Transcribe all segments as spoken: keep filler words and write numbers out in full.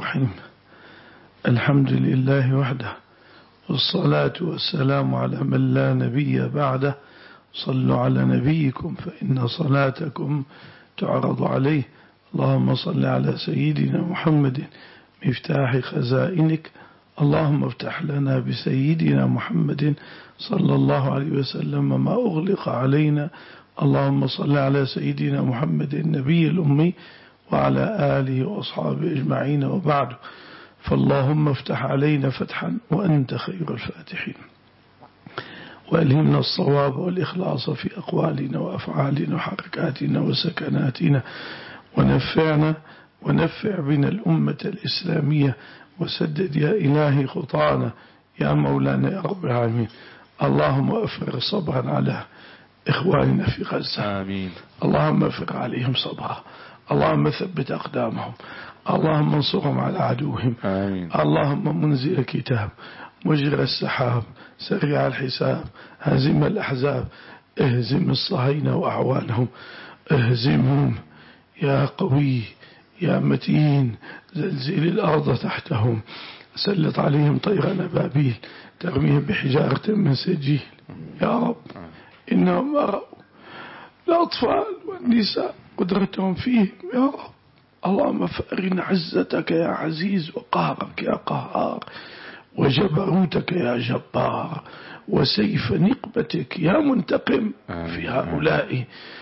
الرحيم. الحمد لله وحده، والصلاة والسلام على من لا نبي بعده. صلوا على نبيكم فإن صلاتكم تعرض عليه. اللهم صل على سيدنا محمد مفتاح خزائنك. اللهم افتح لنا بسيدنا محمد صلى الله عليه وسلم ما أغلق علينا. اللهم صل على سيدنا محمد النبي الأمي وعلى آله وأصحابه أجمعين، وبعد. فاللهم افتح علينا فتحا وأنت خير الفاتحين، وألهمنا الصواب والإخلاص في أقوالنا وأفعالنا وحركاتنا وسكناتنا، ونفعنا ونفع بنا الأمة الإسلامية، وسدد يا إلهي خطانا يا مولانا يا رب العالمين. اللهم أفرغ صبرا على إخواننا في غزة. آمين. اللهم أفرغ عليهم صبرا، اللهم ثبت أقدامهم، اللهم انصرهم على عدوهم. آمين. اللهم منزل الكتاب، مجرى السحاب، سريع الحساب، هزم الأحزاب، اهزم الصهاينة وأعوانهم، اهزمهم يا قوي يا متين، زلزل الأرض تحتهم، سلط عليهم طير نبابيل ترميهم بحجارة من سجيل. يا رب إنهم أروا الأطفال والنساء قدرتهم فيهم يا رب. اللهم فأرنا عزتك يا عزيز، وقهرك يا قهار، وجبروتك يا جبار، وسيف نقبتك يا منتقم في هؤلاء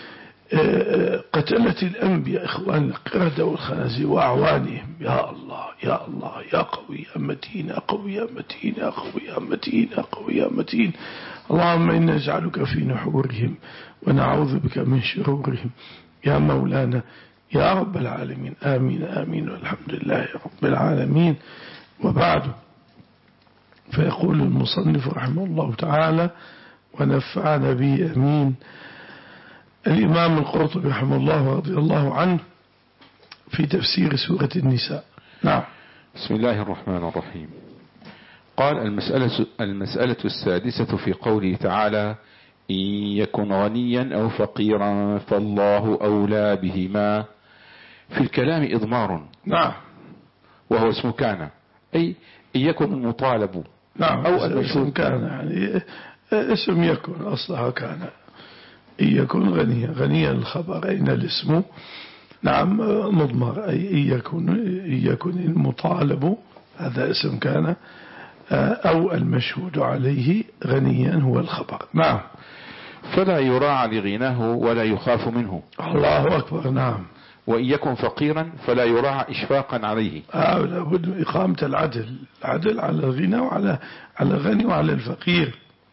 قتلة الأنبياء إخوان القردة والخنازير وأعوانهم. يا الله يا الله يا قوي يا متين يا قوي يا متين يا قوي يا متين يا قوي يا متين. اللهم إنا نجعلك في نحورهم ونعوذ بك من شرورهم يا مولانا يا رب العالمين. آمين آمين والحمد لله رب العالمين. وبعد، فيقول المصنف رحمه الله تعالى ونفعنا به أمين، الإمام القرطبي رحمه الله رضي الله عنه في تفسير سورة النساء. نعم. بسم الله الرحمن الرحيم. قال المسألة, المسألة السادسة في قوله تعالى إن يكن غنيا أو فقيرا فالله أولى بهما. في الكلام إضمار. نعم. وهو اسم كان، أي إن يكن المطالب. نعم. أو اسم كان يعني اسم يكن أصلها كان. إن يكن غنيا، غنيا الخبر أين الاسم. نعم مضمر، أي إن يكن, إن يكن المطالب هذا اسم كان، أو المشهود عليه غنيا هو الخبر. نعم. فلا يراعى لغناه ولا يخاف منه. الله أكبر. نعم. وإن يكن فقيرا فلا يراعى إشفاقا عليه. آه لابد من إقامة العدل، العدل على الغنى وعلى على الغني وعلى الفقير.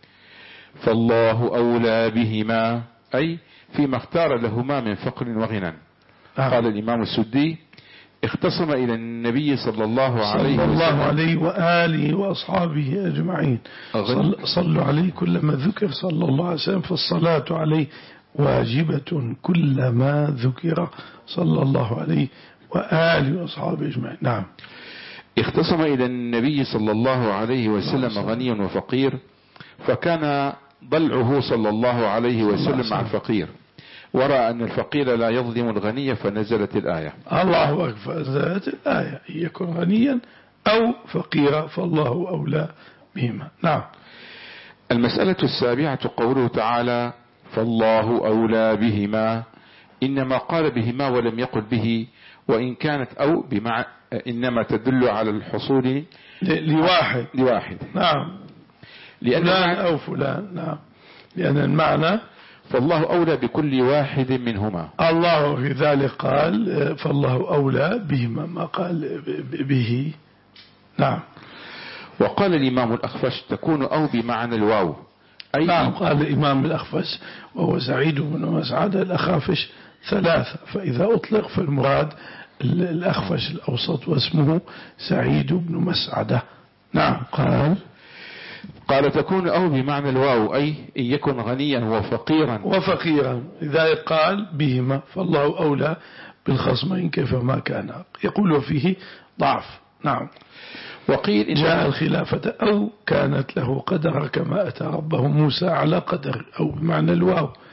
فالله أولى بهما، أي فيما اختار لهما من فقر وغنى. آه. قال الإمام السدي اختصم إلى النبي صلى الله عليه صلى الله وسلم عليه وآله وأصحابه أجمعين. صل صلوا عليه كلما ذكر صلى الله عليه وسلم، فالصلاة عليه واجبة كلما ذكر صلى الله عليه وآله وأصحابه أجمعين. نعم. اختصم إلى النبي صلى الله عليه وسلم غني وفقير، فكان ضلعه صلى الله عليه وسلم مع الفقير، ورأى أن الفقير لا يظلم الغني، فنزلت الآية. الله أكبر. نزلت الآية إن يكن غنيا أو فقيرا فالله أولى بهما. نعم. المسألة السابعة قوله تعالى فالله أولى بهما، إنما قال بهما ولم يقل به، وإن كانت أو بمع إنما تدل على الحصول لواحد لواحد. نعم. لأن فلان أو فلان. نعم. لأن المعنى فالله أولى بكل واحد منهما. الله في ذلك قال فالله أولى بهما، ما قال به. نعم. وقال الإمام الأخفش تكون أو بمعنى الواو، أي نعم. قال الإمام الأخفش وهو سعيد بن مسعد الأخافش ثلاثة، فإذا أطلق فالمراد الأخفش الأوسط واسمه سعيد بن مسعدة. نعم. قال قال تكون أو بمعنى الواو، أي إن يكن غنيا وفقيرا وفقيرا. إذا قال بهما فالله أولى بالخصمين كيفما كان. يقول فيه ضعف. نعم. وقيل إن جاء الخلافة أو كانت له قدر كما أتى ربه موسى على قدر، أو بمعنى الواو.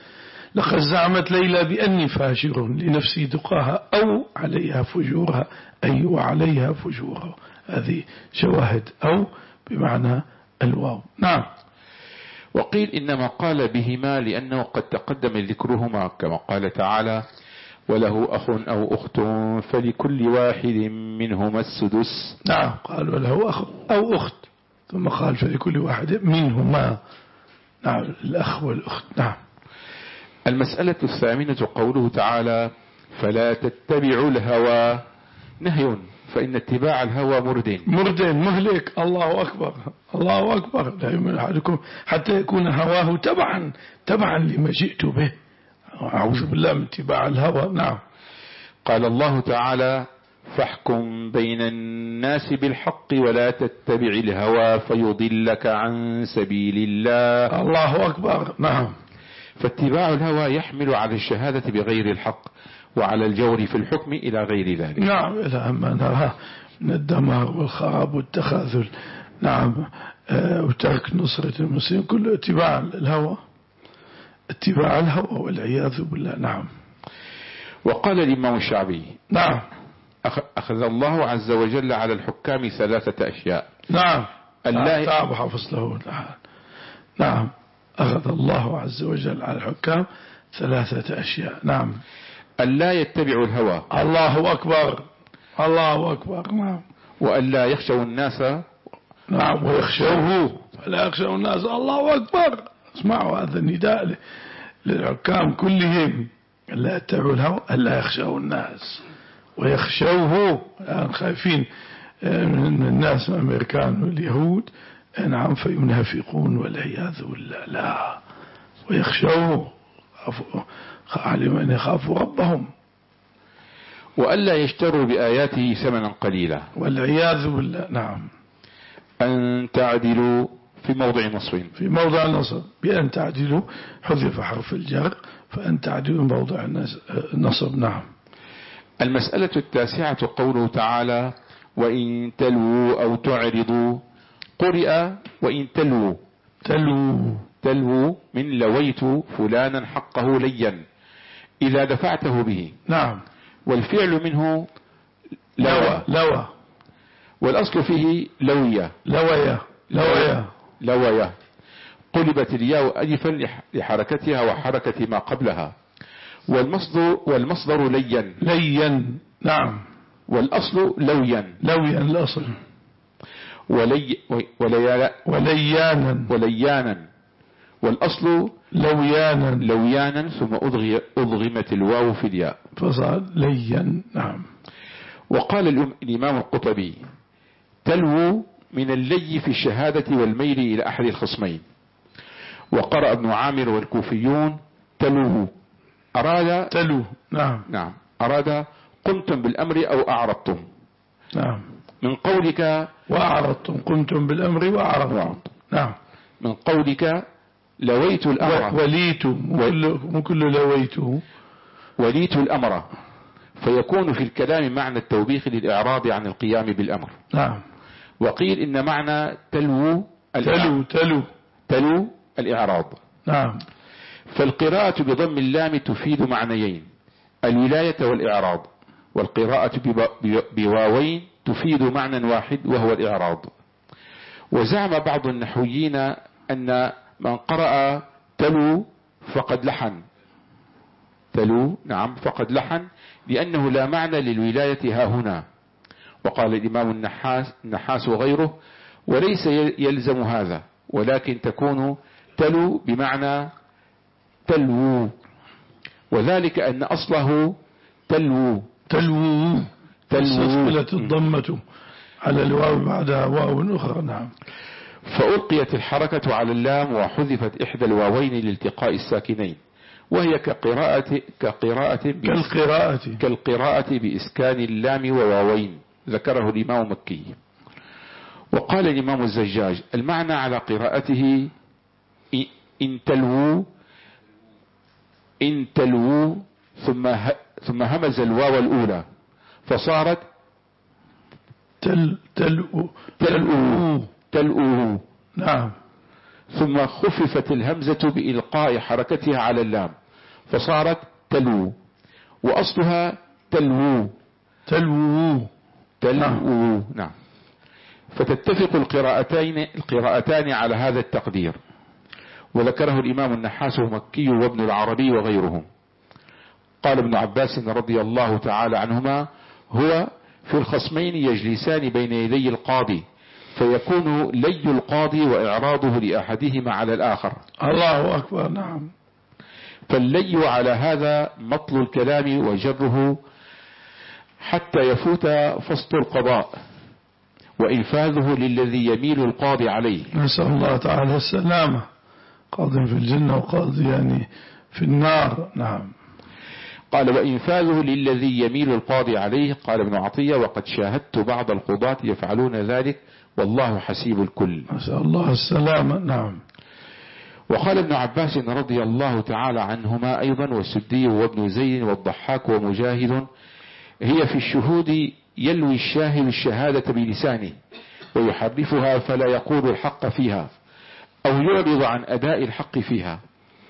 لقد زعمت ليلى بأني فاجر لنفسي دقاها أو عليها فجورها أي وعليها فجورها. هذه شواهد أو بمعنى الواو. نعم. وقيل إنما قال بهما لأنه قد تقدم ذكرهما كما قال تعالى وله أخ أو أخت فلكل واحد منهما السدس. نعم قال وله أخ أو أخت ثم قال فلكل واحد منهما. نعم الأخ والأخت. نعم. المسألة الثامنة قوله تعالى فلا تتبعوا الهوى نهي فإن اتباع الهوى مرد مرد مهلك. الله أكبر الله أكبر. لا يؤمن أحدكم حتى يكون هواه تبعا تبعا لما جئت به. أعوذ بالله من اتباع الهوى. نعم. قال الله تعالى فاحكم بين الناس بالحق ولا تتبع الهوى فيضلك عن سبيل الله. الله أكبر. نعم. فاتباع الهوى يحمل على الشهادة بغير الحق وعلى الجور في الحكم إلى غير ذلك. نعم إلى ما نراه من الدمار والخراب والتخاذل. نعم آه وترك نصرة المسلمين كله اتباع الهوى اتباع الهوى والعياذ بالله. نعم. وقال الإمام الشعبي نعم أخذ الله عز وجل على الحكام ثلاثة أشياء. نعم الله تعب حفظ له. نعم أخذ الله عز وجل على الحكام ثلاثة أشياء. نعم. ألا يتبعوا الهوى. الله أكبر الله أكبر. نعم. وألا يخشوا الناس. نعم ويخشوه فلا يخشوا الناس. الله أكبر. اسمعوا هذا النداء للحكام كلهم ألا يتبعوا الهوى ألا يخشوا الناس ويخشوه. الآن خايفين من الناس الأمريكان واليهود. نعم فينافقون والعياذ بالله. لا ويخشوه على من يخافوا ربهم. وألا يشتروا بآياته ثمنا قليلا والعياذ بالله. نعم. أن تعدلوا في موضع نصب في موضع نصب بأن تعدلوا حذف حرف الجر فأن تعدلوا موضع النصب. نعم. المسألة التاسعة قوله تعالى وإن تلووا أو تعرضوا قرئ وإن تلووا. تلووا تلووا من لويت فلانا حقه ليا إذا دفعته به. نعم. والفعل منه لوى لوى والأصل فيه لوية لوية لوية لوية قلبت الياء ألفا لحركتها وحركة ما قبلها. والمصدر والمصدر ليا ليا. نعم. والأصل لويا لويا الأصل. ولي ولي وليانا وليانا والأصل لويانا لويانا ثم أضغي أضغمت الواو في الياء فصار ليا. نعم. وقال الإمام القطبي تلو من اللي في الشهادة والميل إلى أحد الخصمين. وقرأ ابن عامر والكوفيون تلوه أراد تلو. نعم. نعم أراد قمتم بالأمر أو أعرضتم. نعم. من قولك وأعرضتم قمتم بالأمر وأعرضتم. نعم. من قولك لويت الأمر وليت من كل لويته وليت الأمر فيكون في الكلام معنى التوبيخ للإعراض عن القيام بالأمر. نعم. وقيل إن معنى تلو تلو تلو تلو الإعراض. نعم. فالقراءة بضم اللام تفيد معنيين الولاية والإعراض والقراءة بواوين تفيد معنى واحد وهو الإعراض. وزعم بعض النحويين أن من قرأ تلو فقد لحن تلو نعم فقد لحن لأنه لا معنى للولاية ها هنا. وقال الإمام النحاس, النحاس وغيره وليس يلزم هذا ولكن تكون تلو بمعنى تلو وذلك أن أصله تلو تلو تلو استثقلت الضمة على الواو بعدها واو أخرى. نعم. فألقيت الحركة على اللام وحذفت إحدى الواوين لالتقاء الساكنين وهي كقراءة كقراءة كالقراءة كالقراءة بإسكان اللام وواوين ذكره الإمام مكي. وقال الإمام الزجاج المعنى على قراءته إن تلووا إن تلووا ثم ثم همز الواو الأولى فصارت تل تلؤ تلؤ تلؤ. نعم. ثم خففت الهمزة بإلقاء حركتها على اللام فصارت تلو، وأصلها تلوو تلوو تلوو نعم. فتتفق القراءتين القراءتان على هذا التقدير. وذكره الإمام النحاس المكي وابن العربي وغيرهم. قال ابن عباس رضي الله تعالى عنهما: هو في الخصمين يجلسان بين يدي القاضي، فيكون لي القاضي وإعراضه لأحدهما على الآخر. الله أكبر. نعم. فاللي على هذا مطل الكلام وجره حتى يفوت فصل القضاء وإنفاذه للذي يميل القاضي عليه. نسأل الله تعالى السلامة. قاض في الجنة وقاضي يعني في النار. نعم. قال: وإنفاذه للذي يميل القاضي عليه. قال ابن عطية: وقد شاهدت بعض القضاة يفعلون ذلك والله حسيب الكل. نسأل الله السلامة. نعم. وقال ابن عباس رضي الله تعالى عنهما أيضا، والسدي وابن زيد والضحاك ومجاهد: هي في الشهود يلوي الشاهد الشهادة بلسانه ويحرفها فلا يقول الحق فيها أو يعرض عن أداء الحق فيها.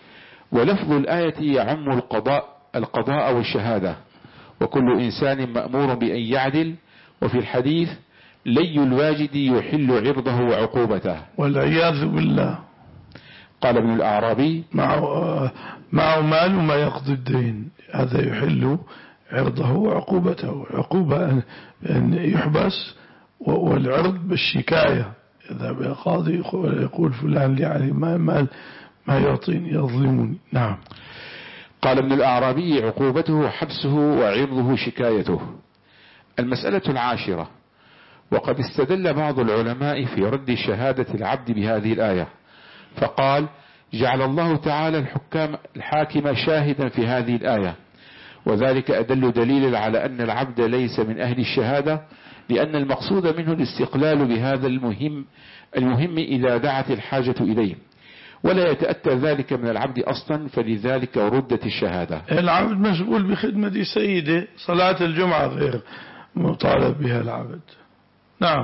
ولفظ الآية يعم القضاء القضاء والشهادة، وكل إنسان مأمور بأن يعدل. وفي الحديث: لي الواجد يحل عرضه وعقوبته. والعياذ بالله. قال ابن الأعرابي: معه معه مال وما يقضي الدين، هذا يحل عرضه وعقوبته. عقوبة أن يحبس، والعرض بالشكاية. إذا بقاضي يقول فلان لي عليه مال ما يعطيني يظلمني. نعم. قال ابن الأعرابي: عقوبته حبسه وعرضه شكايته. المسألة العاشرة: وقد استدل بعض العلماء في رد شهادة العبد بهذه الآية، فقال: جعل الله تعالى الحكام الحاكم شاهدا في هذه الآية، وذلك أدل دليل على أن العبد ليس من أهل الشهادة، لأن المقصود منه الاستقلال بهذا المهم المهم إذا دعت الحاجة إليه، ولا يتأتى ذلك من العبد أصلا، فلذلك ردت الشهادة. العبد مشغول بخدمة سيده، صلاة الجمعة غير مطالب بها العبد. نعم.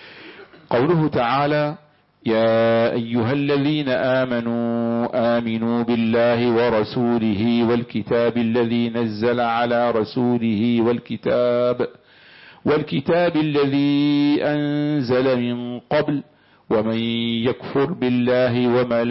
قوله تعالى: يا أيها الذين آمنوا آمنوا بالله ورسوله والكتاب الذي نزل على رسوله والكتاب والكتاب الذي أنزل من قبل ومن يكفر بالله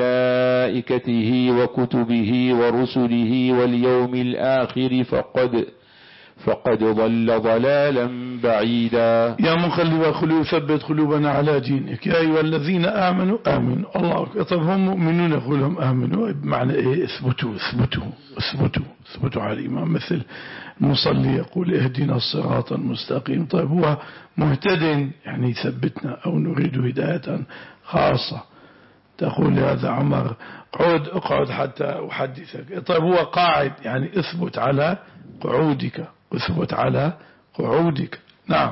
وملائكته وكتبه ورسله واليوم الآخر فقد فقد ضل ضلالا بعيدا. يا مقلب القلوب ثبت قلوبنا على دينك. يا أيها الذين آمنوا آمنوا. الله أكبر. طب هم مؤمنون يقول لهم آمنوا بمعنى إيه؟ اثبتوا اثبتوا اثبتوا اثبتوا على الإيمان. مثل المصلي يقول اهدنا الصراط المستقيم. طيب هو مهتد يعني يثبتنا، أو نريد هداية خاصة. تقول هذا عمر قعد اقعد حتى أحدثك. طيب هو قاعد يعني اثبت على قعودك، اثبت على قعودك. نعم.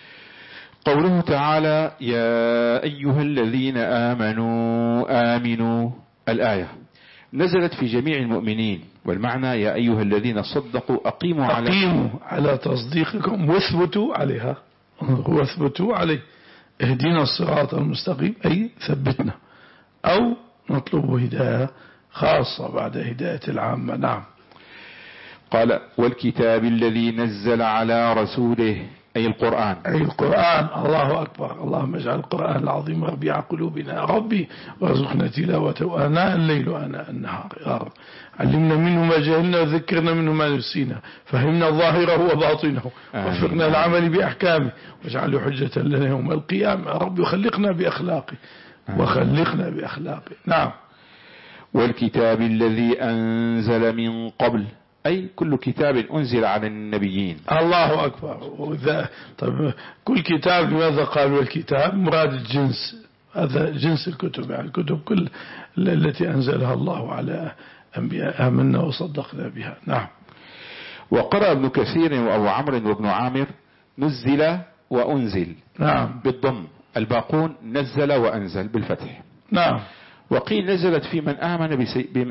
قوله تعالى: يا أيها الذين آمنوا آمنوا، الآية نزلت في جميع المؤمنين، والمعنى يا أيها الذين صدقوا أقيموا على أقيموا على تصديقكم واثبتوا عليها، واثبتوا عليه. اهدنا الصراط المستقيم أي ثبتنا، أو نطلب هداية خاصة بعد هداية العامة. نعم. قال: والكتاب الذي نزل على رسوله أي القرآن. أي القرآن. الله أكبر. اللهم اجعل القرآن العظيم ربيع قلوبنا يا ربي، وارزقنا تلاوته آناء الليل وآناء النهار يا رب. علمنا منه ما جهلنا وذكرنا منه ما نسينا، فهمنا ظاهره وباطنه، وفقنا العمل بأحكامه، واجعله حجة لنا يوم القيامة يا رب. وخلقنا بأخلاقه وخلقنا بأخلاقه. نعم. والكتاب الذي أنزل من قبل أي كل كتاب أنزل على النبيين. الله أكبر. وإذا طيب كل كتاب لماذا قال والكتاب؟ مراد الجنس، هذا جنس الكتب، يعني الكتب كل التي أنزلها الله على أنبياء آمنا وصدقنا بها. نعم. وقرأ ابن كثير وأبو عمرو وابن عامر نزل وأنزل نعم بالضم، الباقون نزل وأنزل بالفتح. نعم. وقيل نزلت في من آمن بسي... بم...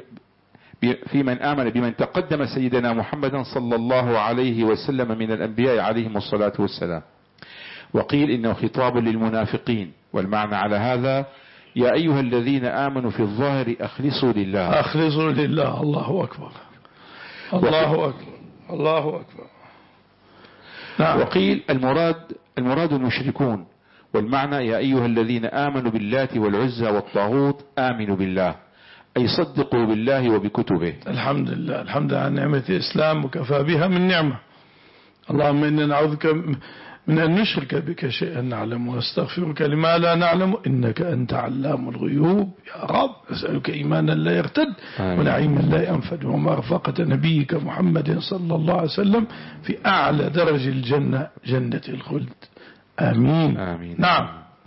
في من آمن بمن تقدم سيدنا محمد صلى الله عليه وسلم من الأنبياء عليهم الصلاة والسلام. وقيل إنه خطاب للمنافقين، والمعنى على هذا يا أيها الذين آمنوا في الظاهر أخلصوا لله. أخلصوا لله. الله أكبر. الله أكبر الله أكبر. نعم. وقيل المراد المراد المشركون، والمعنى يا أيها الذين آمنوا باللات والعزى والطاغوت آمنوا بالله، أي صدقوا بالله وبكتبه. الحمد لله الحمد لله على نعمة الإسلام وكفى بها من نعمة. اللهم إنا نعوذك من أن نشرك بك شيئا نعلم ونستغفرك لما لا نعلم إنك أنت علام الغيوب. يا رب أسألك إيمانا لا يرتد ونعيما لا ينفد ومرفقة نبيك محمد صلى الله عليه وسلم في أعلى درج الجنة جنة الخلد. آمين, آمين. نعم.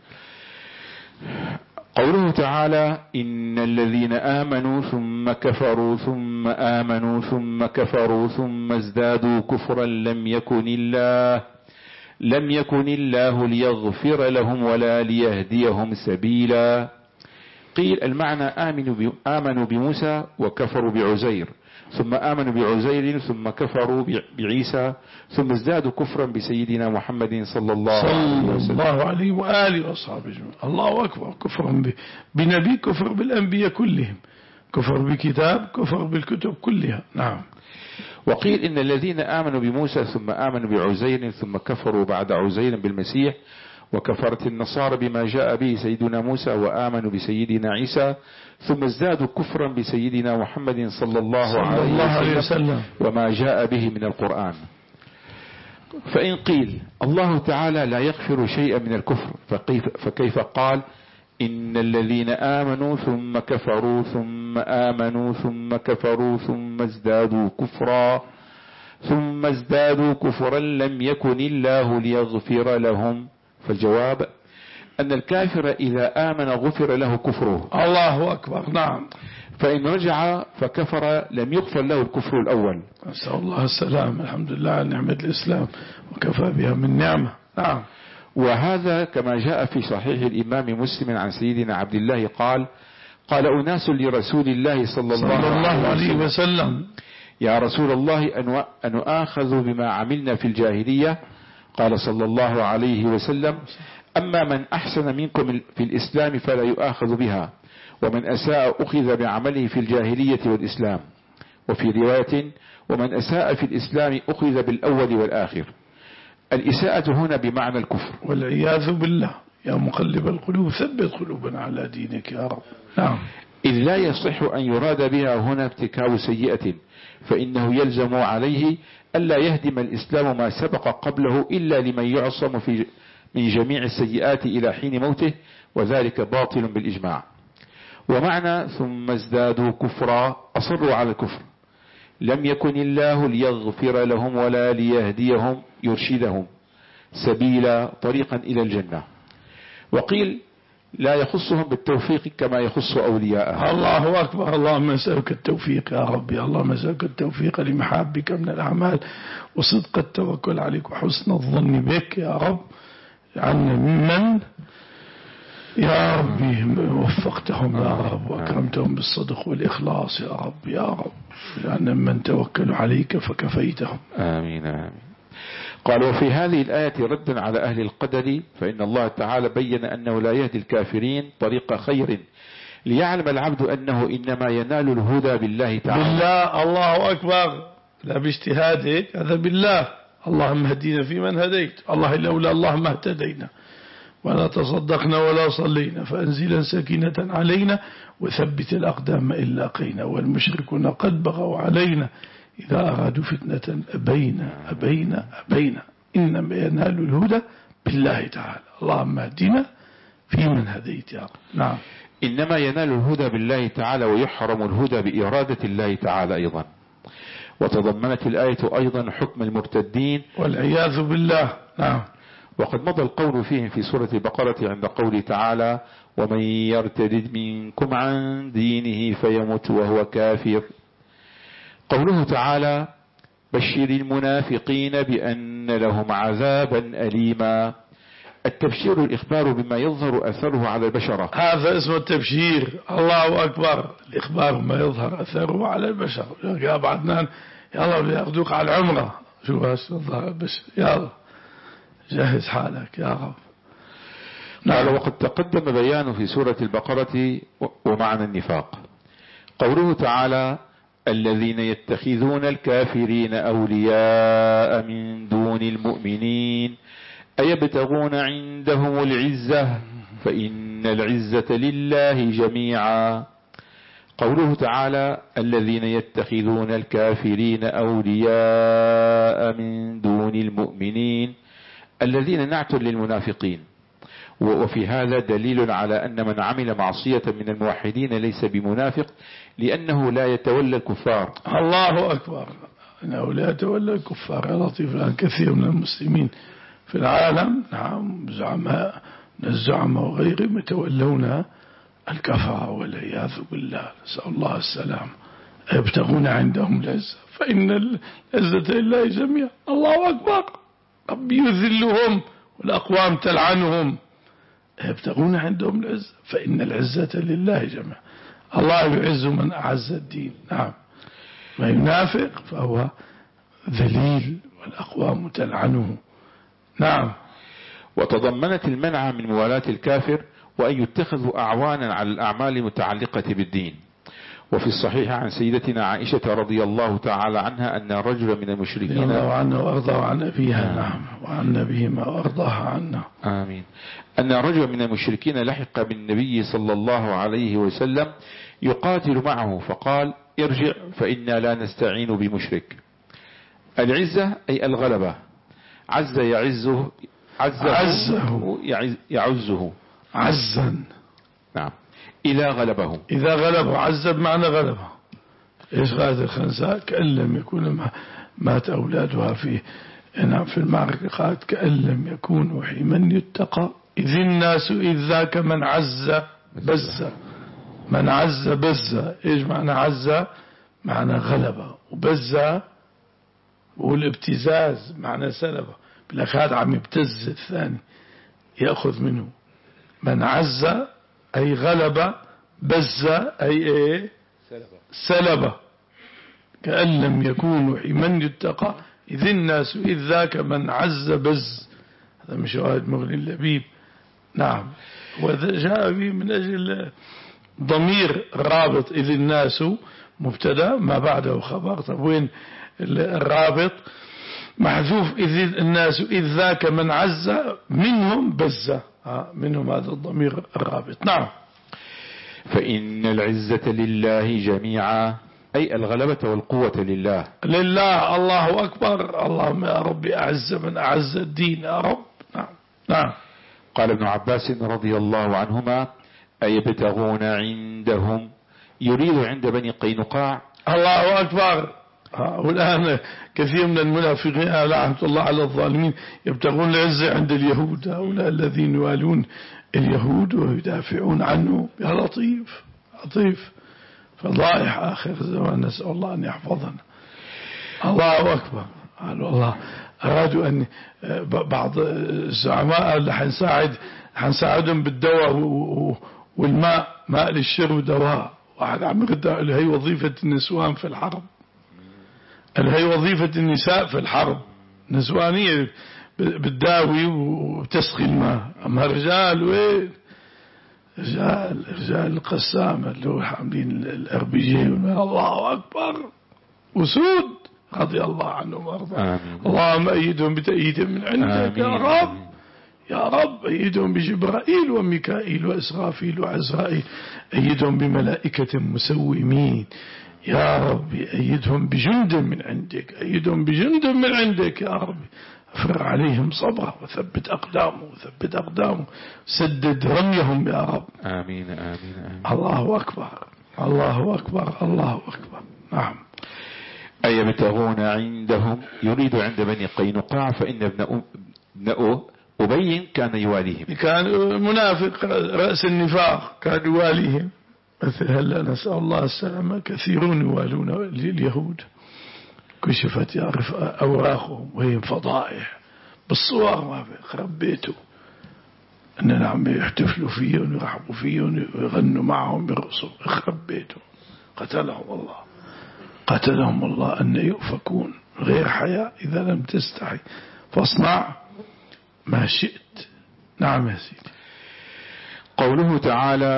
قوله تعالى إن الذين آمنوا ثم كفروا ثم آمنوا ثم كفروا ثم ازدادوا كفرا لم يكن الله لم يكن الله ليغفر لهم ولا ليهديهم سبيلا. قيل المعنى آمنوا آمنوا بموسى وكفروا بعزير، ثم آمنوا بعزير ثم كفروا بعيسى، ثم ازدادوا كفرا بسيدنا محمد صلى الله عليه وسلم صلى الله عليه وآله وأصحابه. الله أكبر. كفر بنبي، كفر بالأنبياء كلهم، كفر بكتاب، كفر بالكتب كلها. نعم. وقيل إن الذين آمنوا بموسى ثم آمنوا بعزير ثم كفروا بعد عزير بالمسيح، وكفرت النصارى بما جاء به سيدنا موسى وآمنوا بسيدنا عيسى، ثم ازدادوا كفرا بسيدنا محمد صلى الله عليه وسلم وما جاء به من القرآن. فإن قيل الله تعالى لا يغفر شيئا من الكفر، فكيف, فكيف قال إن الذين آمنوا ثم كفروا ثم آمنوا ثم كفروا ثم ازدادوا كفرا ثم ازدادوا كفرا لم يكن الله ليغفر لهم؟ فالجواب أن الكافر إذا آمن غفر له كفره. الله أكبر. نعم. فإن رجع فكفر لم يغفر له الكفر الأول. أسأل الله السلام. الحمد لله على نعمة الإسلام وكفى بها من نعمة. نعم. وهذا كما جاء في صحيح الإمام مسلم عن سيدنا عبد الله قال قال أناس لرسول الله صلى الله, صلى الله عليه وسلم يا رسول الله أن آخذ بما عملنا في الجاهلية؟ قال صلى الله عليه وسلم أما من أحسن منكم في الإسلام فلا يؤاخذ بها، ومن أساء أخذ بعمله في الجاهلية والإسلام. وفي رواية ومن أساء في الإسلام أخذ بالأول والآخر. الإساءة هنا بمعنى الكفر والعياذ بالله. يا مقلب القلوب ثبت قلوبنا على دينك يا رب. نعم. إذ لا يصح أن يراد بها هنا ارتكاب سيئة، فإنه يلزم عليه ألا يهدم الإسلام ما سبق قبله إلا لمن يعصم في من جميع السيئات إلى حين موته، وذلك باطل بالإجماع. ومعنى ثم ازدادوا كفرا أصروا على الكفر، لم يكن الله ليغفر لهم ولا ليهديهم يرشدهم سبيلا طريقا إلى الجنة. وقيل لا يخصهم بالتوفيق كما يخص أولياءه. الله أكبر. اللهم نسألك التوفيق يا ربي. اللهم نسألك التوفيق لمحابك من الأعمال وصدق التوكل عليك وحسن الظن بك يا رب. عنا ممن يا ربي وفقتهم يا رب وأكرمتهم بالصدق والإخلاص يا رب يا رب، لأن من توكلوا عليك فكفيتهم. آمين آمين. قال وفي هذه الآية ردا على أهل القدر، فإن الله تعالى بين أنه لا يهدي الكافرين طريق خير، ليعلم العبد أنه إنما ينال الهدى بالله تعالى. بالله. الله أكبر. لا باجتهادك، هذا بالله. اللهم هدينا فيمن هديت. الله لولا الله ما اهتدينا ولا تصدقنا ولا صلينا، فأنزلا سكينة علينا وثبت الأقدام إن لاقينا، والمشركون قد بغوا علينا إذا أرادوا فتنة أبينا أبينا أبينا، إنما ينال الهدى بالله تعالى. اللهم اهدنا فيمن هديت يا رب. نعم. إنما ينال الهدى بالله تعالى، ويحرم الهدى بإرادة الله تعالى أيضا. وتضمنت الآية أيضا حكم المرتدين والعياذ بالله. نعم. وقد مضى القول فيهم في سورة البقرة عند قوله تعالى ومن يرتد منكم عن دينه فيمت وهو كافر. قوله تعالى بشر المنافقين بأن لهم عذابا أليما. التبشير الإخبار بما يظهر أثره على البشرة، هذا اسمه التبشير. الله أكبر. الإخبار بما يظهر أثره على البشر. يا أبو عدنان يلا بياخدوك على العمرة، شو بس بس يلا جهز حالك يا رب. قال وقد تقدم بيانه في سورة البقرة ومعنى النفاق. قوله تعالى الذين يتخذون الكافرين أولياء من دون المؤمنين أيبتغون عندهم العزة فإن العزة لله جميعا. قوله تعالى الذين يتخذون الكافرين أولياء من دون المؤمنين، الذين نعت للمنافقين، وفي هذا دليل على أن من عمل معصية من الموحدين ليس بمنافق، لأنه لا يتولى الكفار. الله أكبر، أنه لا يتولى الكفار. يا لطيف، الآن كثير من المسلمين في العالم نعم زعماء من الزعماء وغيرهم يتولون الكفر والعياذ بالله، نسأل الله السلام. يبتغون عندهم العزة فإن العزة لله جميعا. الله أكبر، ربي يذلهم والأقوام تلعنهم. يبتغون عندهم العزة فإن العزة لله جميعا. الله يعز من أعز الدين. نعم، ما ينافق فهو ذليل والأقوام تلعنه. نعم. وتضمنت المنع من موالاة الكافر وأن يتخذوا أعوانا على الأعمال المتعلقة بالدين. وفي الصحيح عن سيدتنا عائشة رضي الله تعالى عنها أن رجلا من المشركين رضي الله عنه وأرضاه عن أبيها. نعم، وعن نبيهما وأرضاها عنا. آمين. أن رجلا من المشركين لحق بالنبي صلى الله عليه وسلم يقاتل معه فقال ارجع فإنا لا نستعين بمشرك. العزة أي الغلبة، عز يعزه، عزه, عزه يعزه عزا. نعم، إذا غلبه. إذا غلبه عز بمعنى غلبه. إيش غاية الخنساء؟ كأن لم يكون مات أولادها في نعم في المعركة. قالت كأن لم يكونوا حيمن يتقى إذ الناس إذ ذاك من عز بز. من عز بز. إيش معنى عز؟ معنى غلبه، وبز والابتزاز معنى سلبه. بالأخذ عم يبتز الثاني يأخذ منه. من عز أي غلبة، بز أي إيه؟ سلبة. كأن لم يكونوا حيمن يتقى إذ الناس إذ ذاك من عز بز. هذا من شواهد مغني اللبيب. نعم، وجاء به من أجل ضمير رابط إذ الناس مبتدا ما بعده خبر. طب وين الرابط؟ محذوف إذ الناس إذ ذاك من عز منهم بز. منهم هذا الضمير الرابط. نعم. فإن العزة لله جميعا أي الغلبة والقوة لله. لله. الله أكبر. اللهم يا ربي أعز من أعز الدين يا رب. نعم. نعم. قال ابن عباس رضي الله عنهما أيبتغون عندهم، يريد عند بني قينقاع. الله أكبر. والآن كثير من المنافقين لعنة الله على الظالمين يبتغون العزة عند اليهود، هؤلاء الذين يوالون اليهود ويدافعون عنه. يا لطيف لطيف، فضائح آخر الزمان، نسأل الله أن يحفظنا. الله أكبر. قالوا الله أرادوا أن بعض الزعماء اللي حنساعد حنساعدهم بالدواء والماء، ماء للشرب دواء. واحد عم يقول هي وظيفة النسوان في الحرب، هي وظيفة النساء في الحرب، نسوانية بتداوي وتسقي الماء. أما رجال وين؟ رجال رجال القسامة اللي هو حاملين الأربيجين. الله أكبر. وسود رضي الله عنهم وارضاهم. اللهم أيدهم بتأييد من عندك يا رب. يا رب أيدهم بجبرائيل وميكائيل وإسرافيل وعزرائيل، أيدهم بملائكة مسومين. يا رب أيدهم بجند من عندك، أيدهم بجند من عندك يا رب. افرغ عليهم صبرا وثبت أقدامه وثبت أقدامه، سدد رميهم يا رب. آمين آمين آمين. الله أكبر. الله أكبر. الله أكبر. نعم. أي يبتغون عندهم، يريد عند بني قينقاع، فإن ابن ابن أبي كان يواليهم، كان منافق رأس النفاق، كان يواليهم. مثل هلا نسأل الله السلامة كثيرون يوالون اليهود، كشفت يعرف أوراقهم وهي فضائح بالصور، ما في خرب بيته أننا عم يحتفلوا فيهم ويرحبوا فيهم ويغنوا معهم برسول، خرب بيته. قتلهم الله قتلهم الله أن يؤفكون غير حياء. إذا لم تستحي فاصنع ما شئت. نعم يا سيدي. قوله تعالى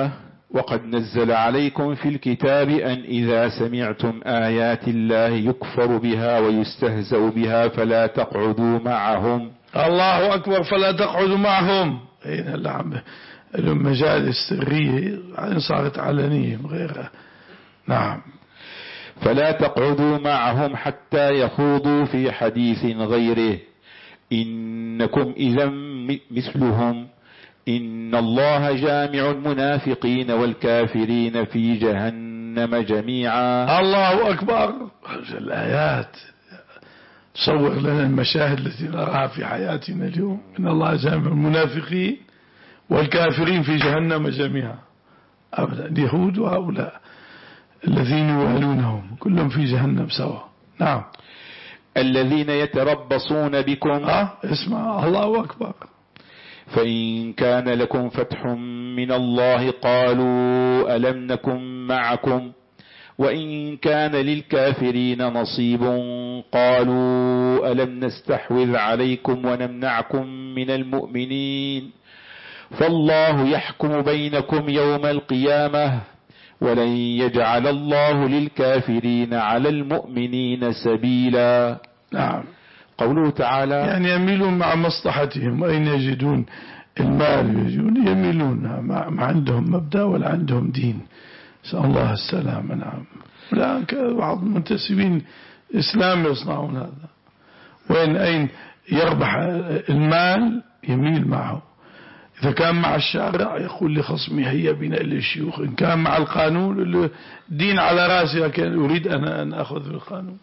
وقد نزل عليكم في الكتاب أن إذا سمعتم آيات الله يكفر بها ويستهزأ بها فلا تقعدوا معهم. الله أكبر. فلا تقعدوا معهم. هنا اللي المجالس السرية صارت علنية غيرها. نعم. فلا تقعدوا معهم حتى يخوضوا في حديث غيره إنكم إذا مثلهم إن الله جامع المنافقين والكافرين في جهنم جميعا. الله أكبر. الآيات تصور لنا المشاهد التي نراها في حياتنا اليوم. إن الله جامع المنافقين والكافرين في جهنم جميعا. أبدا. اليهود وهؤلاء الذين يوالونهم كلهم في جهنم سوا. نعم. الذين يتربصون بكم أه اسمع. الله أكبر. فإن كان لكم فتح من الله قالوا ألم نكن معكم وإن كان للكافرين نصيب قالوا ألم نستحوذ عليكم ونمنعكم من المؤمنين فالله يحكم بينكم يوم القيامة ولن يجعل الله للكافرين على المؤمنين سبيلا. نعم. قوله تعالى يعني يميلون مع مصلحتهم. أين يجدون المال يجدون يميلون. ما عندهم مبدأ ولا عندهم دين. نسأل الله السلامة. نعم. لا بعض المنتسبين إسلام يصنعون هذا. وين أين يربح المال يميل معه. إذا كان مع الشارع يقول لخصمي هيا بنا إلى الشيوخ. إن كان مع القانون دين على رأسي لكن أريد أنا أن أخذ بالقانون.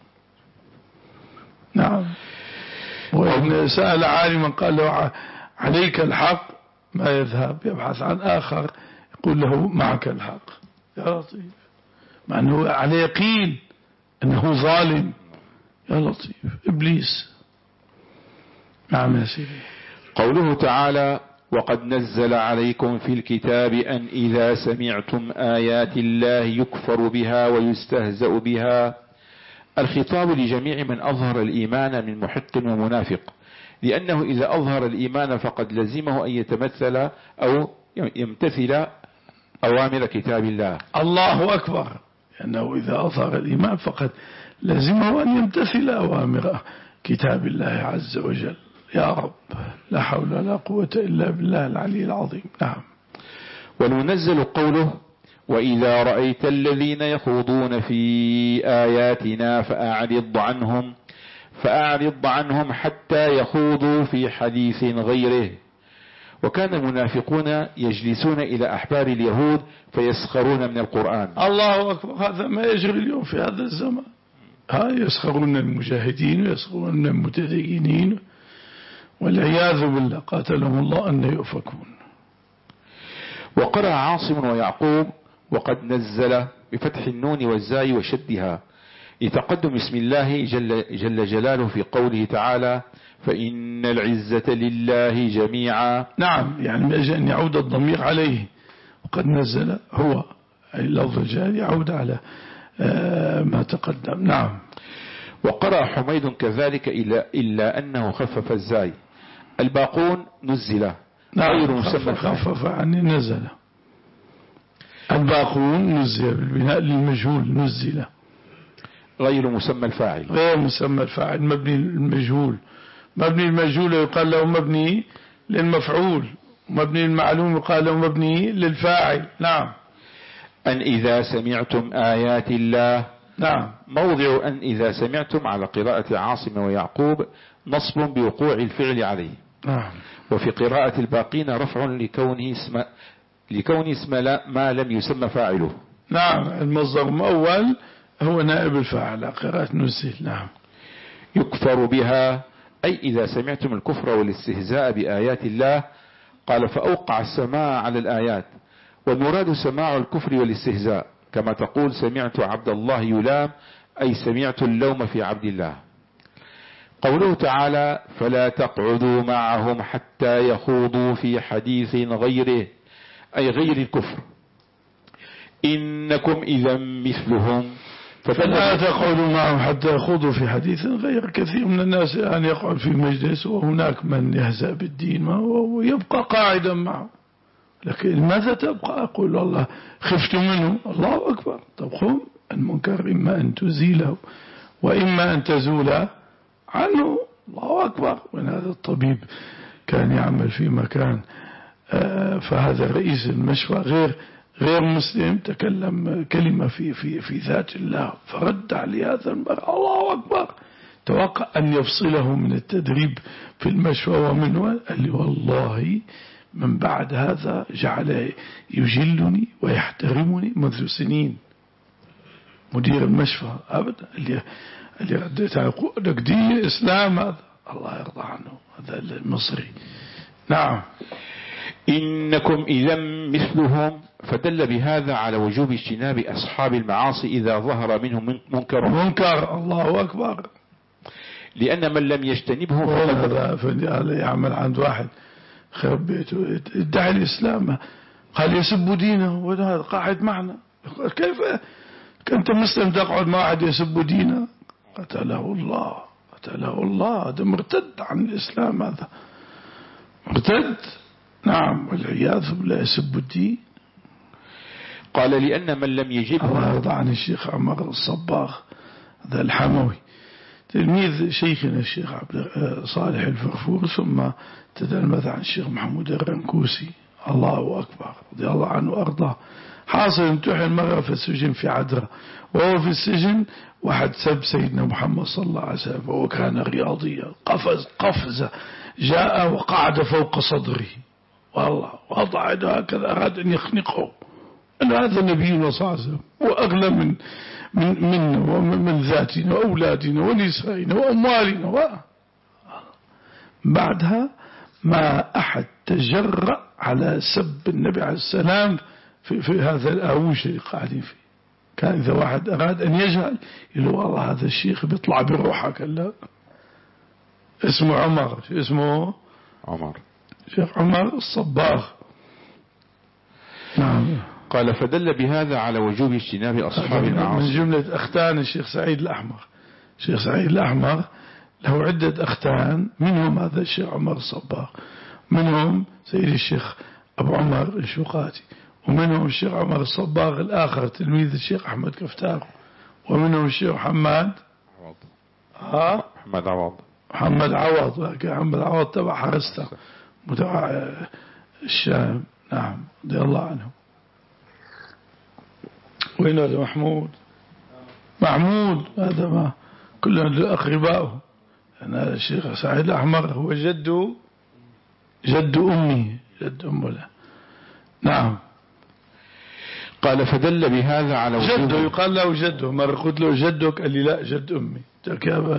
نعم. وإن سأل عالما قال له عليك الحق ما يذهب يبحث عن آخر يقول له معك الحق. يا لطيف. مع أنه على يقين أنه ظالم. يا لطيف. إبليس. نعم يا سيدي. قوله تعالى وقد نزل عليكم في الكتاب أن إذا سمعتم آيات الله يكفر بها ويستهزأ بها. الخطاب لجميع من أظهر الإيمان من محق ومنافق لأنه إذا أظهر الإيمان فقد لزمه أن يتمثل أو يمتثل أوامر كتاب الله. الله أكبر. لأنه إذا أظهر الإيمان فقد لزمه أن يمتثل أوامر كتاب الله عز وجل. يا رب لا حول ولا قوة إلا بالله العلي العظيم. نعم. وننزل قوله وإذا رأيت الذين يخوضون في آياتنا فأعرض عنهم فأعرض عنهم حتى يخوضوا في حديث غيره. وكان المنافقون يجلسون إلى أحبار اليهود فيسخرون من القرآن. الله أكبر. هذا ما يجري اليوم في هذا الزمان. ها يسخرون من المجاهدين ويسخرون من المتدينين والعياذ بالله قاتلهم الله أن يؤفكون. وقرأ عاصم ويعقوب وقد نزل بفتح النون والزاي وشدها لتقدم اسم الله جل, جل جلاله في قوله تعالى فإن العزة لله جميعا. نعم. يعني من أجل أن يعود الضمير عليه. وقد نزل هو اللفظ الجاري يعود على ما تقدم. نعم. وقرأ حميد كذلك إلا, إلا أنه خفف الزاي. الباقون نزل غير مسمى. خفف عني نزل. الباقون نزل بالبناء للمجهول نزل غير مسمى الفاعل. غير مسمى الفاعل مبني المجهول. مبني المجهول يقال له مبني للمفعول. مبني المعلوم يقال له مبني للفاعل. نعم. أن إذا سمعتم آيات الله. نعم. موضع أن إذا سمعتم على قراءة عاصم ويعقوب نصب بوقوع الفعل عليه. نعم. وفي قراءة الباقين رفع لكونه اسم لكون اسم ما لم يسمى فاعله. نعم. المصدر الأول هو نائب الفاعل قراءة نزل. نعم. يكفر بها أي إذا سمعتم الكفر والاستهزاء بآيات الله. قال فأوقع السماع على الآيات والمراد سماع الكفر والاستهزاء كما تقول سمعت عبد الله يلام أي سمعت اللوم في عبد الله. قوله تعالى فلا تقعدوا معهم حتى يخوضوا في حديث غيره أي غير الكفر إنكم إذا مثلهم. فلا تقعدوا معهم حتى يخوضوا في حديث غير. كثير من الناس أن يقعد في مجلس وهناك من يهزأ بالدين ويبقى قاعدا معه لكن ماذا تبقى؟ أقول والله خفت منه، الله أكبر. طب قم، المنكر إما أن تزيله وإما أن تزول عنه، الله أكبر. وإن هذا الطبيب كان يعمل في مكان، فهذا رئيس المشفى غير غير مسلم تكلم كلمة في في في ذات الله، فرد عليه هذا المرء، الله أكبر. توقع أن يفصله من التدريب في المشفى ومن قال لي والله من بعد هذا جعل يجلني ويحترمني منذ سنين. مدير المشفى أبدا اللي اللي رديت لك دي إسلام، هذا الله يرضى عنه، هذا المصري. نعم. إنكم إذا مثلهم، فدل بهذا على وجوب اجتناب أصحاب المعاصي إذا ظهر منهم منكر منكر، الله أكبر. لأن من لم يجتنبه فقد يعمل عند واحد خرب بيته ادعي الإسلام، قال يسب دينه، وهذا قاعد معنا. كيف كنت مسلم تقعد مع واحد يسب دينه؟ قتله الله، قتله الله، هذا مرتد عن الإسلام، هذا مرتد. نعم، والعياذ بالله، يسب الدين. قال لأن من لم يجبه. الله يرضى عن الشيخ عمر الصباغ، هذا الحموي تلميذ شيخنا الشيخ عبد صالح الفرفور، ثم تتلمذ عن الشيخ محمود الرنكوسي، الله أكبر، رضي الله عنه وأرضاه. حاصل امتحن مرة في السجن في عدرة، وهو في السجن واحد سب سيدنا محمد صلى الله عليه وسلم، وهو كان رياضيا، قفز قفزة، جاء وقعد فوق صدره، والله وضع يده هكذا، أراد أن يخنقه، أن هذا نبينا صلى الله عليه وسلم وأغلى من من منا ومن ذاتنا وأولادنا ونسائنا وأموالنا و... بعدها ما أحد تجرأ على سب النبي عليه السلام في, في هذا الآوش اللي قاعدين فيه. كان إذا واحد أراد أن يجهل يقول والله هذا الشيخ بيطلع بروحه، كلا اسمه عمر، شو اسمه؟ عمر، شيخ عمر الصباغ. نعم. قال فدل بهذا على وجوب اجتناب أصحاب المعاصي. من جملة أختان الشيخ سعيد الأحمر، الشيخ سعيد الأحمر له عدة أختان، منهم هذا الشيخ عمر الصباغ، منهم سيد الشيخ أبو عمر الشوقاتي، ومنهم الشيخ عمر الصباغ الآخر تلميذ الشيخ أحمد كفتار، ومنهم الشيخ محمد عوض. ها محمد عوض محمد عوض محمد عوض تبع حرسته متبع الشام. نعم، رضي الله عنه. وين هذا محمود؟ محمود هذا ما كلنا أقربائه. أنا الشيخ سعيد الأحمر هو جده، جد أمي، جد أمه له. نعم. قال فدل بهذا على وجوب. جده يقال له جده، مرة قلت له جدك، قال لي لا جد أمي. قلت يا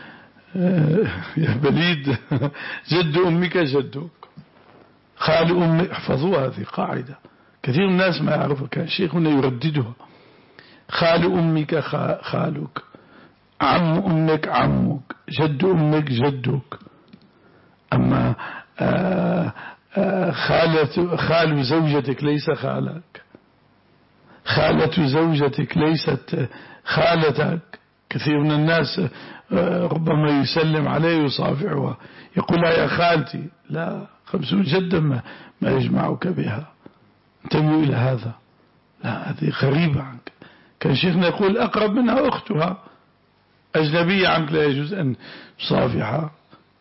يا بليد جد أمك جدك، خال أمي. احفظوها هذه قاعدة، كثير من الناس ما يعرفها، كان شيخنا يرددها. خال أمك خالك، عم أمك عمك، جد أمك جدك. أما آآ آآ خالة خال زوجتك ليس خالك، خالة زوجتك ليست خالتك. كثير من الناس ربما يسلم عليه ويصافحها، يقول يا خالتي، لا، خمسون جدا ما, ما يجمعك بها. انتبهوا إلى هذا، لا، هذه غريبة عنك. كان شيخنا يقول أقرب منها أختها، أجنبية عنك لا يجوز أن تصافحها،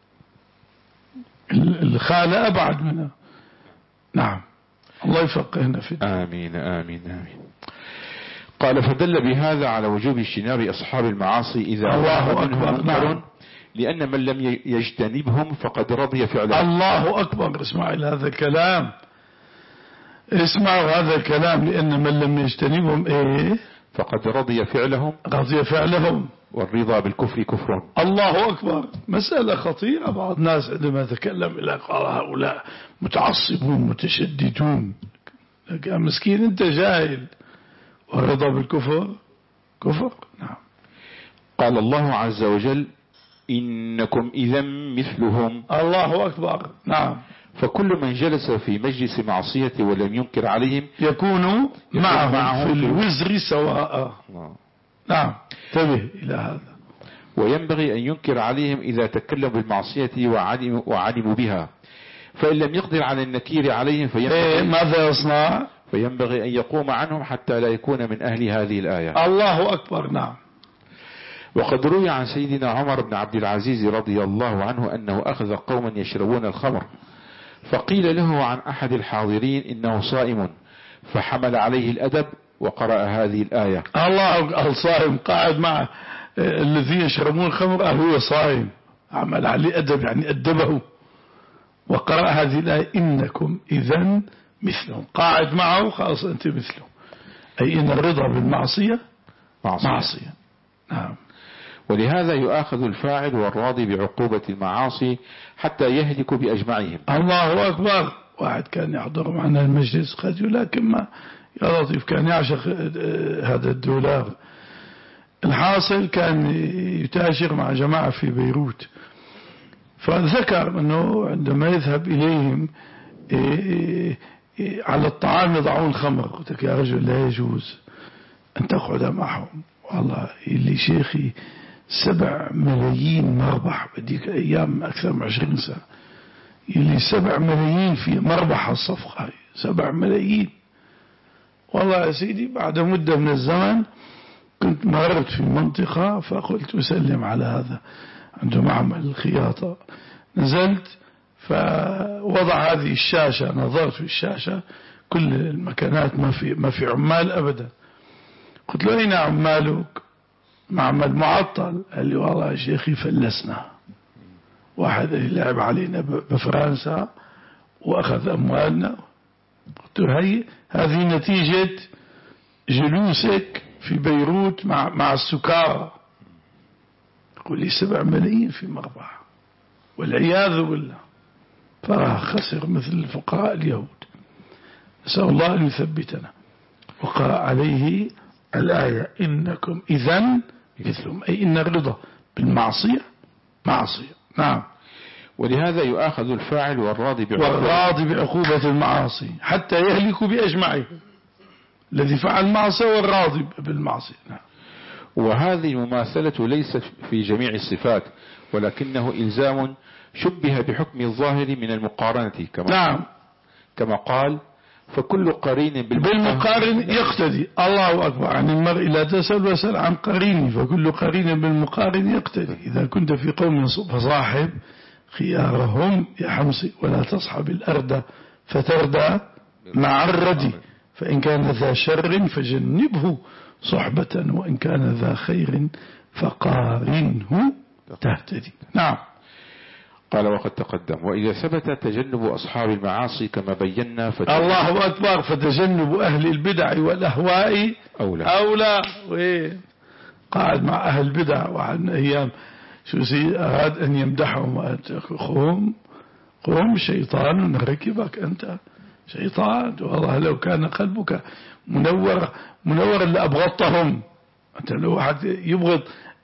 الخالة أبعد منها. نعم، الله يفقهنا في الدين. آمين آمين آمين. قال فدل بهذا على وجوب اجتناب أصحاب المعاصي إذا الله أكبر. نعم. لأن من لم يجتنبهم فقد رضي فعله. الله أكبر. اسمع إلى هذا الكلام، اسمعوا هذا الكلام، لأن من لم يجتنبهم إيه فقد رضي فعلهم، رضي فعلهم، والرضا بالكفر كفر. الله أكبر. مسألة خطيرة. بعض الناس عندما تكلم إلى قال هؤلاء متعصبون متشددون، مسكين أنت جاهل. والرضا بالكفر كفر. نعم. قال الله عز وجل إنكم إذا مثلهم. الله أكبر. نعم. فكل من جلس في مجلس معصية ولم ينكر عليهم يكون معهم, معهم في الوزر سواء. نعم، انتبه إلى هذا. وينبغي أن ينكر عليهم إذا تكلموا بالمعصية وعلموا بها، فإن لم يقدر على النكير عليهم فينبغي, إيه ماذا يصنع؟ فينبغي أن يقوم عنهم حتى لا يكون من أهل هذه الآية. الله أكبر. نعم. وقد روي عن سيدنا عمر بن عبد العزيز رضي الله عنه أنه أخذ قوما يشربون الخمر فقيل له عن أحد الحاضرين إنه صائم فحمل عليه الأدب وقرأ هذه الآية. الله الصائم قاعد مع الذين يشربون الخمر هو صائم، عمل عليه أدب يعني أدبه وقرأ هذه الآية إنكم إذن مثلهم، قاعد معه خلاص أنت مثله، أي إن الرضا بالمعصية معصية, معصية. نعم. ولهذا يؤاخذ الفاعل والراضي بعقوبة المعاصي حتى يهلك بأجمعهم. الله أكبر. واحد كان يحضر معنا المجلس قد لكن ما يا لطيف كان يعشق هذا الدولار. الحاصل كان يتاجر مع جماعة في بيروت، فذكر أنه عندما يذهب إليهم على الطعام يضعون خمر. قلت لك يا رجل لا يجوز أن تقعد معهم. والله اللي شيخي سبع ملايين مربح بديك أيام أكثر من عشرين سنة، اللي سبع ملايين في مربح الصفقة، سبع ملايين. والله يا سيدي بعد مدة من الزمن كنت مررت في منطقة فقلت أسلم على هذا عنده معمل الخياطة، نزلت فوضع هذه الشاشة، نظرت في الشاشة كل المكانات ما في ما في عمال أبدا. قلت له أين عمالك؟ معمل معطل. قال لي والله يا شيخي فلسنا، واحد لعب علينا بفرنسا وأخذ أموالنا. قلت له هي هذه نتيجة جلوسك في بيروت مع مع السكارى. يقول لي سبع ملايين في مربح والعياذ بالله، فراه خسر مثل الفقراء اليهود. نسأل الله أن يثبتنا. وقرأ عليه الآية إنكم إذن مثلهم، أي إن الرضا بالمعصية معصية. نعم. ولهذا يؤاخذ الفاعل والراضي بعقوبة, والراضي بعقوبة المعاصي حتى يهلكوا بأجمعهم، الذي فعل معصية والراضي بالمعصية. نعم. وهذه المماثلة ليست في جميع الصفات ولكنه إلزام شبه بحكم الظاهر من المقارنة كما, نعم. كما قال فكل قرين بالمقارن يقتدي. الله أكبر. عن المرء لا تسأل واسأل عن قرينه فكل قرين بالمقارن يقتدي. إذا كنت في قوم فصاحب خيارهم يا حمصي ولا تصحب الأرض فتردى مع الردي، فإن كان ذا شر فجنبه صحبة وإن كان ذا خير فقارنه تهتدي. نعم. قال وقد تقدم وإذا ثبت تجنب أصحاب المعاصي كما بينا الله أكبر فتجنب أهل البدع والأهواء أولى, أولى. قاعد مع أهل البدع وعن أيام شو سي أراد أن يمدحهم قوم قوم شيطان ركبك أنت شيطان. والله لو كان قلبك منور منور اللي أبغضتهم. أنت لو واحد يبغض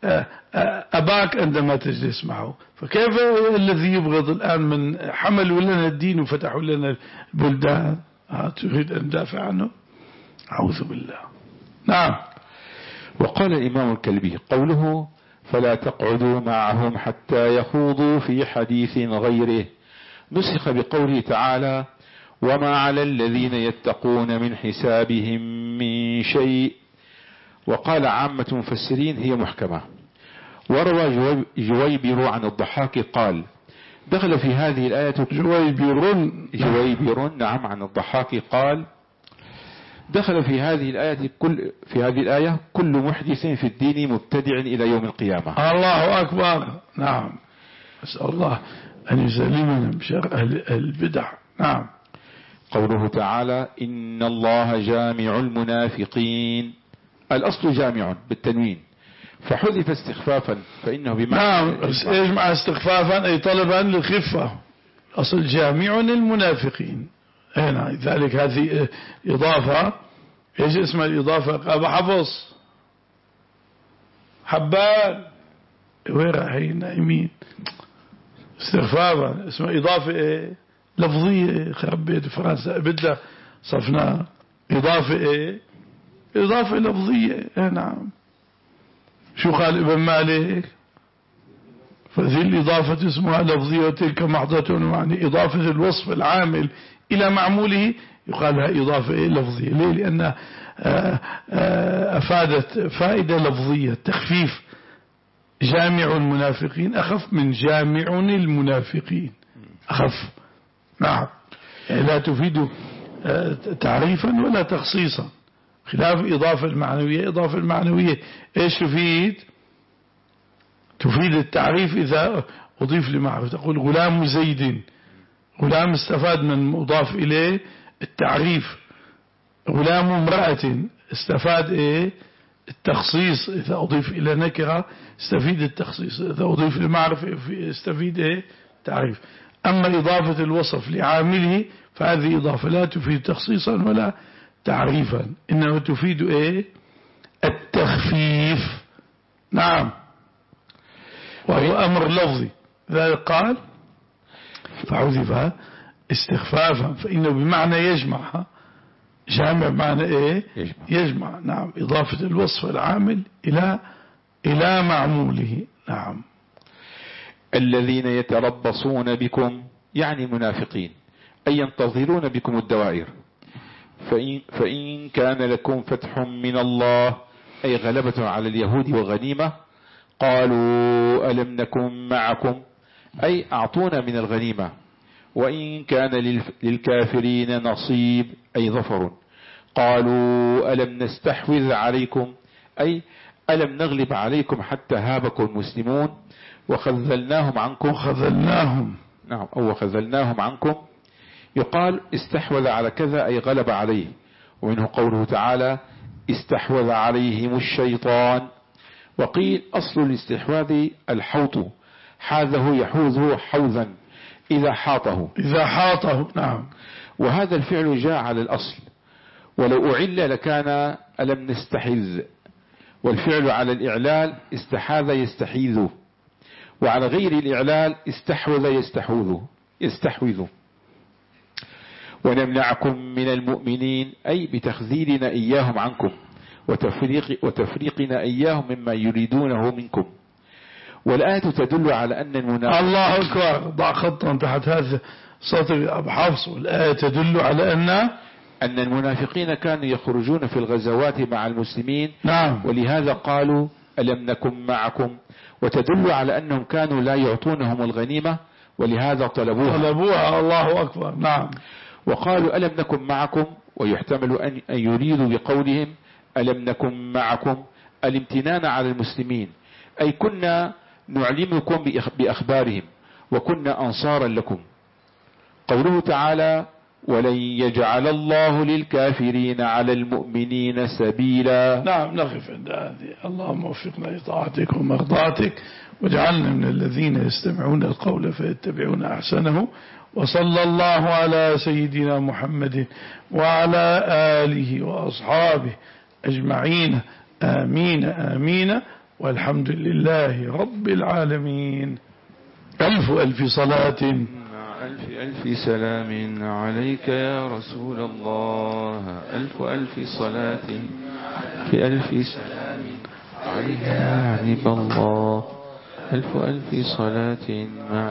أباك عندما تجلس معه، فكيف الذي يبغض الآن من حملوا لنا الدين وفتحوا لنا البلدان تريد أن دافع عنه؟ أعوذ بالله. نعم. وقال الإمام الكلبي قوله فلا تقعدوا معهم حتى يخوضوا في حديث غيره نسخ بقوله تعالى وما على الذين يتقون من حسابهم من شيء. وقال عامة مفسرين هي محكمة. وروى جويبر عن الضحاك قال دخل في هذه الآية جويبر جويبر نعم عن الضحاك قال دخل في هذه الآية كل في هذه الآية كل محدث في الدين مبتدع إلى يوم القيامة. الله أكبر. نعم. أسأل الله أن يسلمنا من شر أهل البدع. نعم. قوله تعالى إن الله جامع المنافقين، الأصل جامع بالتنوين فحذف استخفافا فإنه بمعنى نعم. يجمع استخفافا أي طلبا للخفة. أصل جامع المنافقين هنا ذلك هذه إضافة. إيش اسم الإضافة؟ أبو حفص حبان وين رايحين نايمين استخفافا اسم إضافة إيه؟ لفظية. خرب بيت فرنسا بدها صفنا إضافة إيه؟ إضافة لفظية. نعم. شو قال ابن مالك؟ فذي الإضافة اسمها لفظية وتلك محضة، يعني إضافة الوصف العامل إلى معموله يقال لها إضافة لفظية. ليه؟ لأنها أفادت فائدة لفظية، تخفيف. جامع المنافقين أخف من جامع المنافقين، أخف. نعم، يعني لا تفيد تعريفا ولا تخصيصا، خلاف إضافة المعنوية. إضافة المعنوية إيش تفيد؟ تفيد التعريف إذا أضيف لمعرفة. تقول غلام زيد، غلام استفاد من مضاف إليه التعريف. غلام امرأة استفاد إيه؟ التخصيص. إذا أضيف إلى نكرة استفيد التخصيص، إذا أضيف لمعرفة استفيد إيه؟ تعريف. أما إضافة الوصف لعامله فهذه إضافة لا تفيد تخصيصا ولا تعريفا، إنما تفيد إيه؟ التخفيف. نعم، وهو أمر لفظي. ذلك قال فحذف استخفافا، فإنه بمعنى يجمع. جامع بمعنى إيه؟ يجمع. يجمع. نعم، إضافة الوصف العامل إلى إلى معموله. نعم. الذين يتربصون بكم يعني المنافقين، أي ينتظرون بكم الدوائر. فإن, فإن كان لكم فتح من الله أي غلبة على اليهود وغنيمة، قالوا ألم نكن معكم أي أعطونا من الغنيمة. وإن كان للكافرين نصيب أي ظفر، قالوا ألم نستحوذ عليكم أي ألم نغلب عليكم حتى هابكم المسلمون وخذلناهم عنكم. وخذلناهم نعم، أو وخذلناهم عنكم. يقال استحوذ على كذا أي غلب عليه، ومنه قوله تعالى استحوذ عليهم الشيطان. وقيل أصل الاستحواذ الحوط، حاذه يحوذه حوذا إذا حاطه إذا حاطه. نعم. وهذا الفعل جاء على الأصل، ولو أعل لكان ألم نستحذ. والفعل على الإعلال استحاذ يستحيذ، وعلى غير الإعلال استحوذ يستحوذ يستحوذ. ونمنعكم من المؤمنين أي بتخذيلنا إياهم عنكم وتفريق وتفريقنا إياهم مما يريدونه منكم. والآية تدل على أن المنافقين. الله أكبر، ضع خطا تحت هذا سطر أبو حفص. والآية تدل على أن أن المنافقين كانوا يخرجون في الغزوات مع المسلمين. نعم. ولهذا قالوا ألم نكن معكم، وتدل على أنهم كانوا لا يعطونهم الغنيمة ولهذا طلبوها طلبوها. الله أكبر. نعم. وقالوا ألم نكن معكم، ويحتمل أن يريدوا بقولهم ألم نكن معكم الامتنان على المسلمين، أي كنا نعلمكم بأخبارهم وكنا أنصارا لكم. قوله تعالى ولن يجعل الله للكافرين على المؤمنين سبيلا. نعم، نقف عند هذه. اللهم وفقنا لطاعتك ومرضاتك، واجعلنا من الذين يستمعون القول فيتبعون أحسنه. وصلى الله على سيدنا محمد وعلى آله وأصحابه أجمعين. آمين آمين، والحمد لله رب العالمين. ألف ألف صلاة ألف ألف سلام عليك يا رسول الله. ألف ألف صلاة في ألف سلام عليك يا حبيب الله. ألف ألف صلاة مع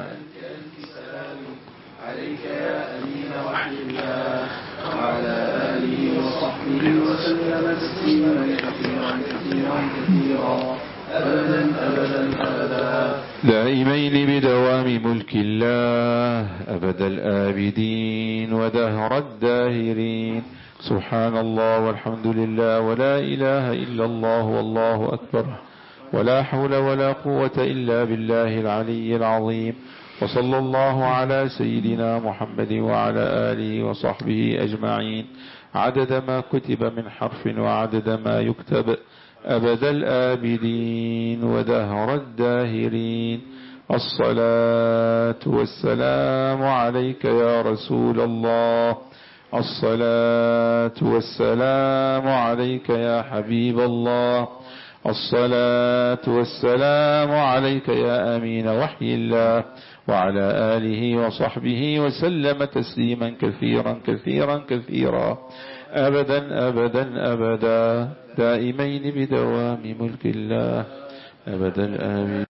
عليك يا أمين وحي الله وعلى آله وصحبه وسلم تسليما كثيرا كثيرا كثيرا أبدا أبدا أبدا دائمين بدوام ملك الله أبد الآبدين ودهر الداهرين. سبحان الله والحمد لله ولا إله إلا الله والله أكبر ولا حول ولا قوة إلا بالله العلي العظيم. وصلى الله على سيدنا محمد وعلى آله وصحبه أجمعين عدد ما كتب من حرف وعدد ما يكتب أبد الآبدين ودهر الداهرين. الصلاة والسلام عليك يا رسول الله. الصلاة والسلام عليك يا حبيب الله. الصلاة والسلام عليك يا أمين وحي الله وعلى آله وصحبه وسلم تسليما كثيرا كثيرا كثيرا أبدا أبدا أبدا دائمين بدوام ملك الله أبدا آمين.